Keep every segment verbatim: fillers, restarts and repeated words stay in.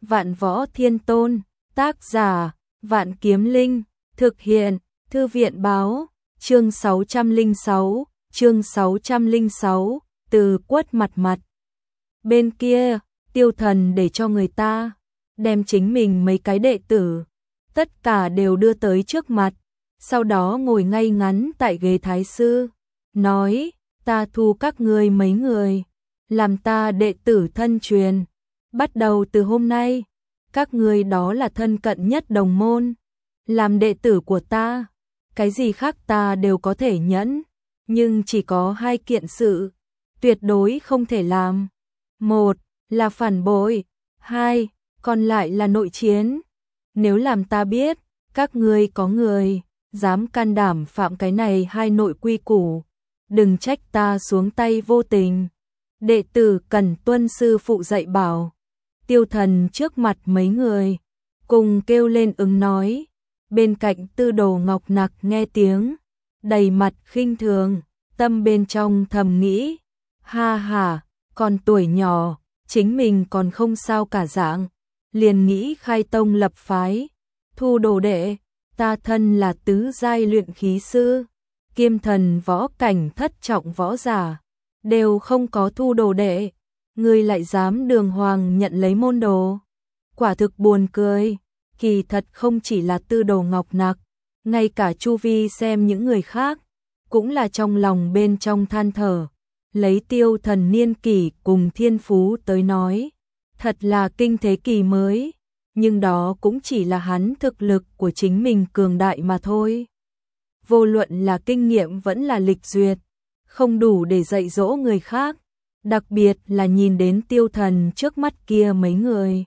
Vạn Võ Thiên Tôn, tác giả, Vạn Kiếm Linh, thực hiện, Thư viện báo, chương sáu trăm lẻ sáu, chương sáu trăm lẻ sáu, từ quất mặt mặt. Bên kia, Tiêu Thần để cho người ta đem chính mình mấy cái đệ tử, tất cả đều đưa tới trước mặt, sau đó ngồi ngay ngắn tại ghế thái sư, nói, ta thu các ngươi mấy người, làm ta đệ tử thân truyền, bắt đầu từ hôm nay, các ngươi đó là thân cận nhất đồng môn, làm đệ tử của ta, cái gì khác ta đều có thể nhẫn, nhưng chỉ có hai kiện sự, tuyệt đối không thể làm. Một là phản bội, hai, còn lại là nội chiến. Nếu làm ta biết, các ngươi có người dám can đảm phạm cái này hai nội quy củ, đừng trách ta xuống tay vô tình. Đệ tử cần tuân sư phụ dạy bảo. Tiêu Thần trước mặt mấy người, cùng kêu lên ứng nói. Bên cạnh Tư Đồ Ngọc Nặc nghe tiếng, đầy mặt khinh thường, tâm bên trong thầm nghĩ, ha ha, còn tuổi nhỏ, chính mình còn không sao cả dạng, liền nghĩ khai tông lập phái, thu đồ đệ, ta thân là tứ giai luyện khí sư, kiêm thần võ cảnh thất trọng võ giả, đều không có thu đồ đệ, ngươi lại dám đường hoàng nhận lấy môn đồ, quả thực buồn cười. Kỳ thật không chỉ là Tư Đồ Ngọc Nặc, ngay cả chu vi xem những người khác, cũng là trong lòng bên trong than thở, lấy Tiêu Thần niên kỷ cùng thiên phú tới nói, thật là kinh thế kỳ mới, nhưng đó cũng chỉ là hắn thực lực của chính mình cường đại mà thôi. Vô luận là kinh nghiệm vẫn là lịch duyệt, không đủ để dạy dỗ người khác, đặc biệt là nhìn đến Tiêu Thần trước mắt kia mấy người.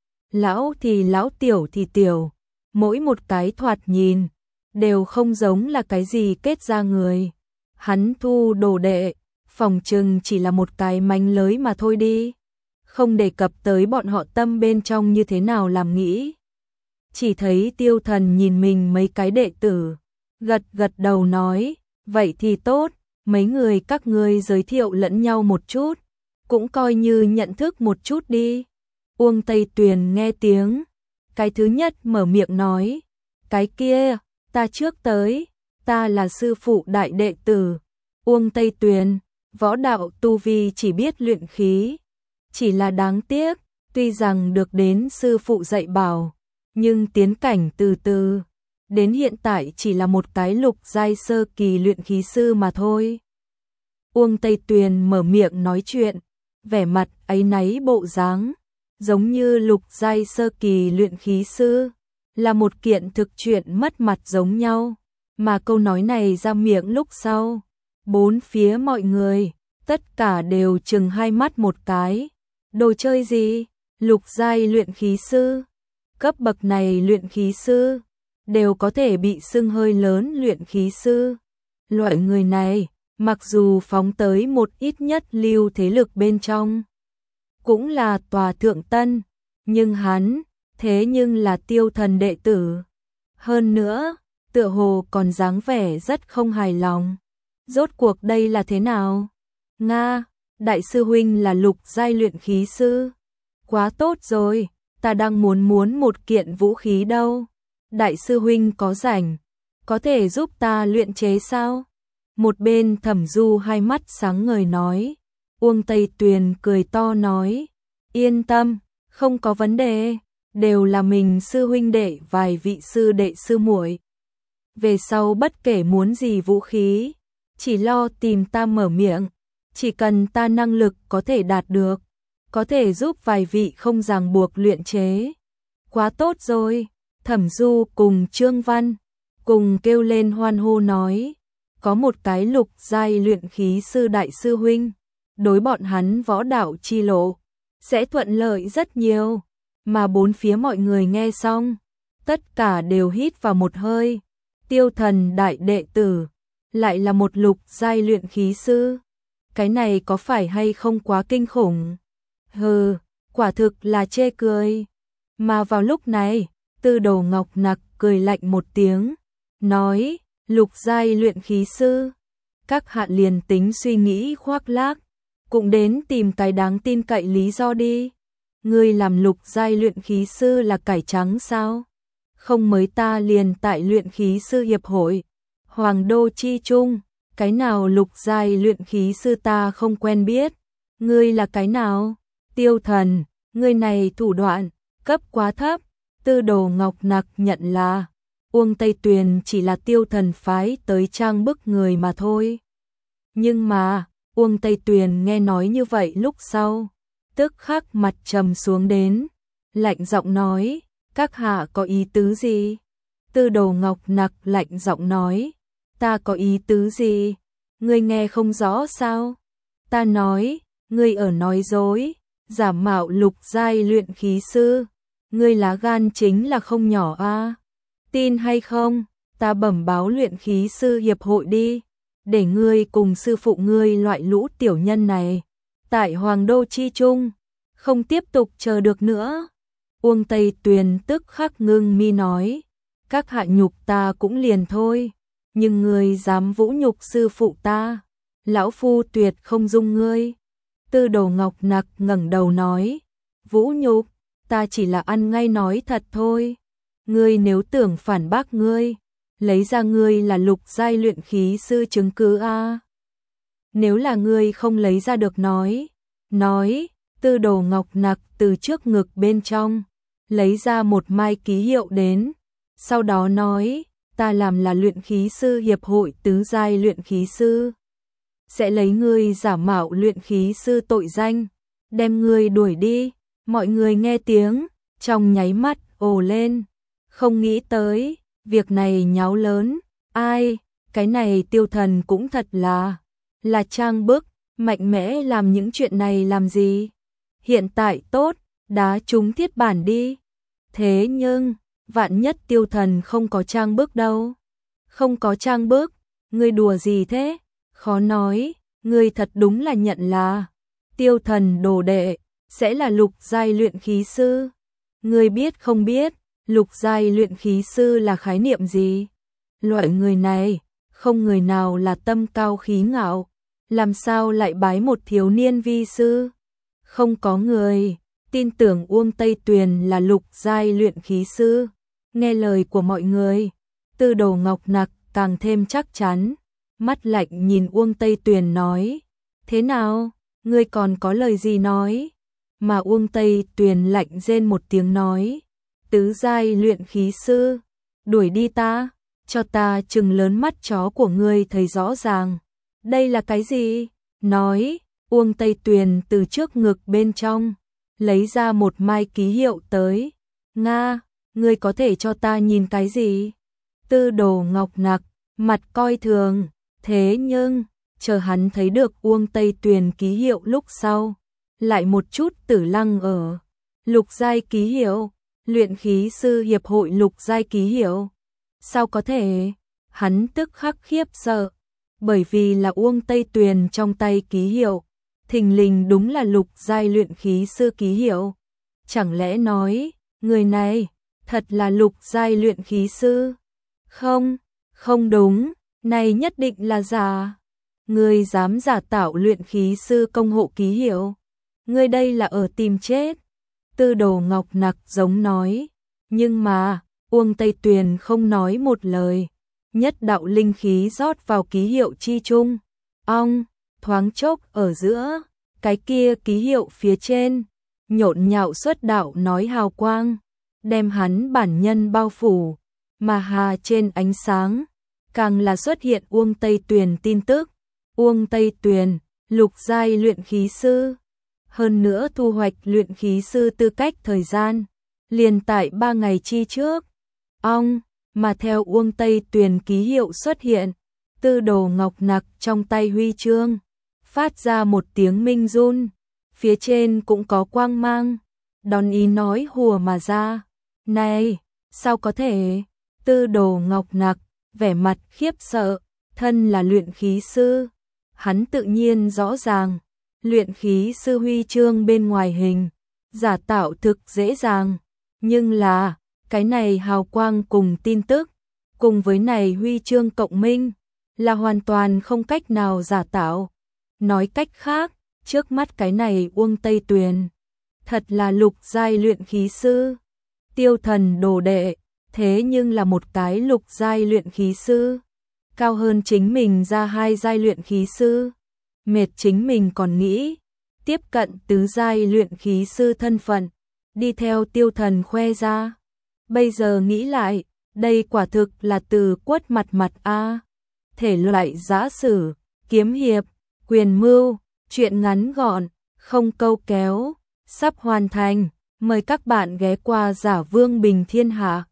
Lão thì lão, tiểu thì tiểu, mỗi một cái thoạt nhìn, đều không giống là cái gì kết ra người. Hắn thu đồ đệ, phòng trừng chỉ là một cái mánh lới mà thôi đi. Không đề cập tới bọn họ tâm bên trong như thế nào làm nghĩ. Chỉ thấy Tiêu Thần nhìn mình mấy cái đệ tử, gật gật đầu nói, vậy thì tốt, mấy người các ngươi giới thiệu lẫn nhau một chút, cũng coi như nhận thức một chút đi. Uông Tây Tuyền nghe tiếng, cái thứ nhất mở miệng nói, cái kia, ta trước tới, ta là sư phụ đại đệ tử, Uông Tây Tuyền, võ đạo tu vi chỉ biết luyện khí, chỉ là đáng tiếc, tuy rằng được đến sư phụ dạy bảo, nhưng tiến cảnh từ từ, đến hiện tại chỉ là một cái lục giai sơ kỳ luyện khí sư mà thôi. Uông Tây Tuyền mở miệng nói chuyện, vẻ mặt áy náy bộ dáng, giống như lục giai sơ kỳ luyện khí sư, là một kiện thực chuyện mất mặt giống nhau, mà câu nói này ra miệng lúc sau, bốn phía mọi người, tất cả đều chừng hai mắt một cái, đồ chơi gì, lục giai luyện khí sư, cấp bậc này luyện khí sư, đều có thể bị xưng hơi lớn luyện khí sư, loại người này, mặc dù phóng tới một ít nhất lưu thế lực bên trong, cũng là tòa thượng tân, nhưng hắn, thế nhưng là Tiêu Thần đệ tử. Hơn nữa, tựa hồ còn dáng vẻ rất không hài lòng. Rốt cuộc đây là thế nào? Nga, đại sư huynh là lục giai luyện khí sư. Quá tốt rồi, ta đang muốn muốn một kiện vũ khí đâu. Đại sư huynh có rảnh, có thể giúp ta luyện chế sao? Một bên Thẩm Du hai mắt sáng ngời nói. Uông Tây Tuyền cười to nói, yên tâm, không có vấn đề, đều là mình sư huynh đệ vài vị sư đệ sư muội. Về sau bất kể muốn gì vũ khí, chỉ lo tìm ta mở miệng, chỉ cần ta năng lực có thể đạt được, có thể giúp vài vị không ràng buộc luyện chế. Quá tốt rồi, Thẩm Du cùng Trương Văn, cùng kêu lên hoan hô nói, có một cái lục giai luyện khí sư đại sư huynh. Đối bọn hắn võ đạo chi lộ, sẽ thuận lợi rất nhiều, mà bốn phía mọi người nghe xong, tất cả đều hít vào một hơi, Tiêu Thần đại đệ tử, lại là một lục giai luyện khí sư, cái này có phải hay không quá kinh khủng? Hừ, quả thực là chê cười. Mà vào lúc này, Tư Đồ Ngọc Nặc cười lạnh một tiếng, nói, lục giai luyện khí sư, các hạ liền tính suy nghĩ khoác lác, cũng đến tìm cái đáng tin cậy lý do đi. ngươi làm lục giai luyện khí sư là cải trắng sao? Không mới ta liền tại luyện khí sư hiệp hội, Hoàng Đô chi trung, cái nào lục giai luyện khí sư ta không quen biết, ngươi là cái nào? Tiêu Thần, ngươi này thủ đoạn, cấp quá thấp. Tư Đồ Ngọc Nặc nhận là Uông Tây Tuyền chỉ là Tiêu Thần phái tới trang bức người mà thôi. Nhưng mà, Uông Tây Tuyền nghe nói như vậy lúc sau, tức khắc mặt trầm xuống đến, lạnh giọng nói, các hạ có ý tứ gì? Tư Đồ Ngọc Nặc lạnh giọng nói, ta có ý tứ gì? Ngươi nghe không rõ sao? Ta nói, ngươi ở nói dối, giả mạo lục giai luyện khí sư, ngươi lá gan chính là không nhỏ a. Tin hay không, ta bẩm báo luyện khí sư hiệp hội đi, để ngươi cùng sư phụ ngươi loại lũ tiểu nhân này, tại Hoàng Đô chi trung, không tiếp tục chờ được nữa. Uông Tây Tuyền tức khắc ngưng mi nói, các hạ nhục ta cũng liền thôi, nhưng ngươi dám vũ nhục sư phụ ta, lão phu tuyệt không dung ngươi. Tư Đồ Ngọc Nặc ngẩng đầu nói, vũ nhục, ta chỉ là ăn ngay nói thật thôi. Ngươi nếu tưởng phản bác ngươi, lấy ra ngươi là lục giai luyện khí sư chứng cứ a. Nếu là ngươi không lấy ra được nói, nói, Tư Đồ Ngọc Nặc từ trước ngực bên trong, lấy ra một mai ký hiệu đến, sau đó nói, ta làm là luyện khí sư hiệp hội tứ giai luyện khí sư, sẽ lấy ngươi giả mạo luyện khí sư tội danh, đem ngươi đuổi đi. Mọi người nghe tiếng, trong nháy mắt ồ lên, không nghĩ tới, việc này nháo lớn, ai, cái này Tiêu Thần cũng thật là, là trang bức, mạnh mẽ làm những chuyện này làm gì? Hiện tại tốt, đá trúng thiết bản đi. Thế nhưng, vạn nhất Tiêu Thần không có trang bức đâu. Không có trang bức, ngươi đùa gì thế? Khó nói, ngươi thật đúng là nhận là Tiêu Thần đồ đệ, sẽ là lục giai luyện khí sư. Ngươi biết không biết, lục giai luyện khí sư là khái niệm gì? Loại người này, không người nào là tâm cao khí ngạo, làm sao lại bái một thiếu niên vi sư? Không có người tin tưởng Uông Tây Tuyền là lục giai luyện khí sư. Nghe lời của mọi người, Tư Đồ Ngọc Nặc càng thêm chắc chắn, mắt lạnh nhìn Uông Tây Tuyền nói, thế nào, ngươi còn có lời gì nói? Mà Uông Tây Tuyền lạnh rên một tiếng nói, tứ giai luyện khí sư, đuổi đi ta, cho ta trừng lớn mắt chó của ngươi thấy rõ ràng. Đây là cái gì? Nói, Uông Tây Tuyền từ trước ngực bên trong, lấy ra một mai ký hiệu tới. Nga, ngươi có thể cho ta nhìn cái gì? Tư Đồ Ngọc Nặc, mặt coi thường, thế nhưng, chờ hắn thấy được Uông Tây Tuyền ký hiệu lúc sau, lại một chút tử lăng ở. Lục giai ký hiệu, luyện khí sư hiệp hội lục giai ký hiệu. Sao có thể? Hắn tức khắc khiếp sợ, bởi vì là Uông Tây Tuyền trong tay ký hiệu, thình lình đúng là lục giai luyện khí sư ký hiệu. Chẳng lẽ nói, người này, thật là lục giai luyện khí sư? Không, không đúng, này nhất định là giả. Ngươi dám giả tạo luyện khí sư công hộ ký hiệu? Ngươi đây là ở tìm chết. Tư Đồ Ngọc Nặc giống nói, nhưng mà, Uông Tây Tuyền không nói một lời, nhất đạo linh khí rót vào ký hiệu chi trung. Ong, thoáng chốc ở giữa, cái kia ký hiệu phía trên, nhộn nhạo xuất đạo nói hào quang, đem hắn bản nhân bao phủ, mà hà trên ánh sáng, càng là xuất hiện Uông Tây Tuyền tin tức. Uông Tây Tuyền, lục giai luyện khí sư, hơn nữa thu hoạch luyện khí sư tư cách thời gian, liền tại ba ngày chi trước. Ong, mà theo Uông Tây Tuyền ký hiệu xuất hiện, Tư Đồ Ngọc Nặc trong tay huy chương, phát ra một tiếng minh run, phía trên cũng có quang mang, đón ý nói hùa mà ra. Này, sao có thể? Tư Đồ Ngọc Nặc, vẻ mặt khiếp sợ, thân là luyện khí sư, hắn tự nhiên rõ ràng, luyện khí sư huy chương bên ngoài hình, giả tạo thực dễ dàng, nhưng là, cái này hào quang cùng tin tức, cùng với này huy chương cộng minh, là hoàn toàn không cách nào giả tạo. Nói cách khác, trước mắt cái này Uông Tây Tuyền, thật là lục giai luyện khí sư. Tiêu Thần đồ đệ, thế nhưng là một cái lục giai luyện khí sư, cao hơn chính mình ra hai giai luyện khí sư. Mệt chính mình còn nghĩ tiếp cận tứ giai luyện khí sư thân phận, đi theo Tiêu Thần khoe ra. Bây giờ nghĩ lại, đây quả thực là từ quất mặt mặt a. Thể loại giã sử, kiếm hiệp, quyền mưu, truyện ngắn gọn, không câu kéo, sắp hoàn thành. Mời các bạn ghé qua Giả Vương Bình Thiên Hạ.